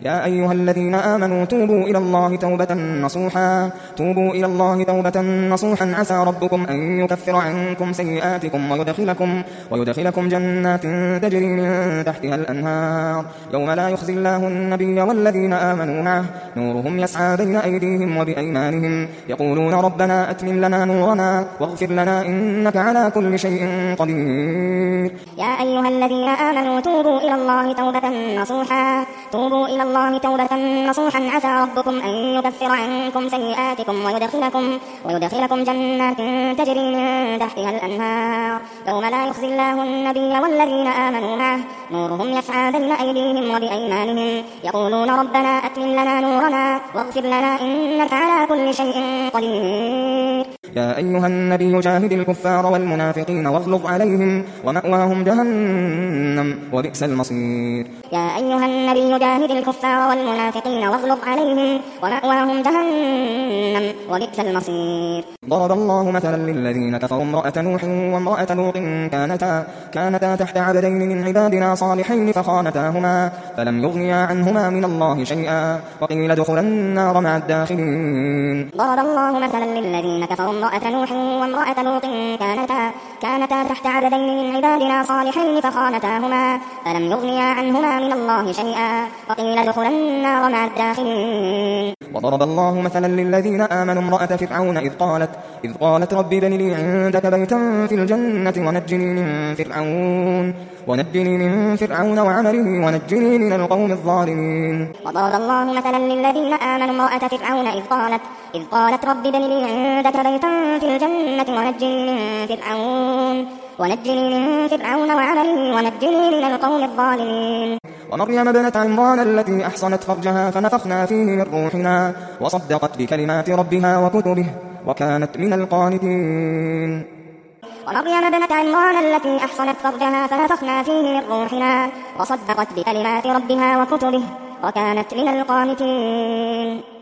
يا أيها الذين آمنوا توبوا إلى الله توبة نصوحا عسى ربكم أن يكفر عنكم سيئاتكم ويدخلكم جنات تجري من تحتها الأنهار يوم لا يخزي الله النبي والذين آمنوا معه نورهم يسعى بين أيديهم وبأيمانهم يقولون ربنا أتمم لنا نورنا واغفر لنا إنك على كل شيء قدير. يا أيها الذين آمنوا توبوا إلى الله توبة نصوحا عسى ربكم أن يكفر عنكم سيئاتكم ويدخلكم جنات تجري من تحتها الأنهار يوم لا يخزي الله النبي والذين آمنوا معه نورهم يسعى بين أيديهم وبأيمانهم يقولون ربنا أتمم لنا نورنا واغفر لنا إنك على كل شيء قدير. يا أيها النبي جاهد الكفار والمنافقين واغلظ عليهم ومأواهم جهنم وبئس المصير. يا أيها النبي جاهد الكفار والمنافقين واغلظ عليهم ومأواهم جهنم وبئس المصير. ضرب الله مثلا للذين كفروا امرأة نوح وامرأة لوط كانتا تحت عبدين من عبادنا صالحين فخانتاهما فلم يغنيا عنهما من الله شيئا وقيل ادخلا النار مع الداخلين. ضرب الله مثلا للذين كفروا امرأة نوح وامرأة لوط كانتا تحت عبدين من عبادنا صالحين فخانتاهما فلم يغنيا عنهما من الله شيئا وقيل ادخلا النار مع الداخلين. وضرب الله مثلا للذين آمنوا امرأة فرعون إذ قالت رب ابن لي عندك بيتا في الجنة ونجني من فرعون وعمله ونجني من القوم الظالمين. وضرب الله مثلا للذين آمنوا امرأة فرعون إذ قالت رب ابن لي عندك بيتا في الجنة ونجني من فرعون وعمله ونجني من القوم الظالمين. ومريم ابنة عمران التي أحصنت فرجها فنفخنا فيه من روحنا وصدقت بكلمات ربها وكتبه وكانت من القانتين. ومريم ابنة عمران التي أحصنت فرجها فنفخنا فيه من روحنا وصدقت بكلمات ربها وكتبه وكانت من القانتين.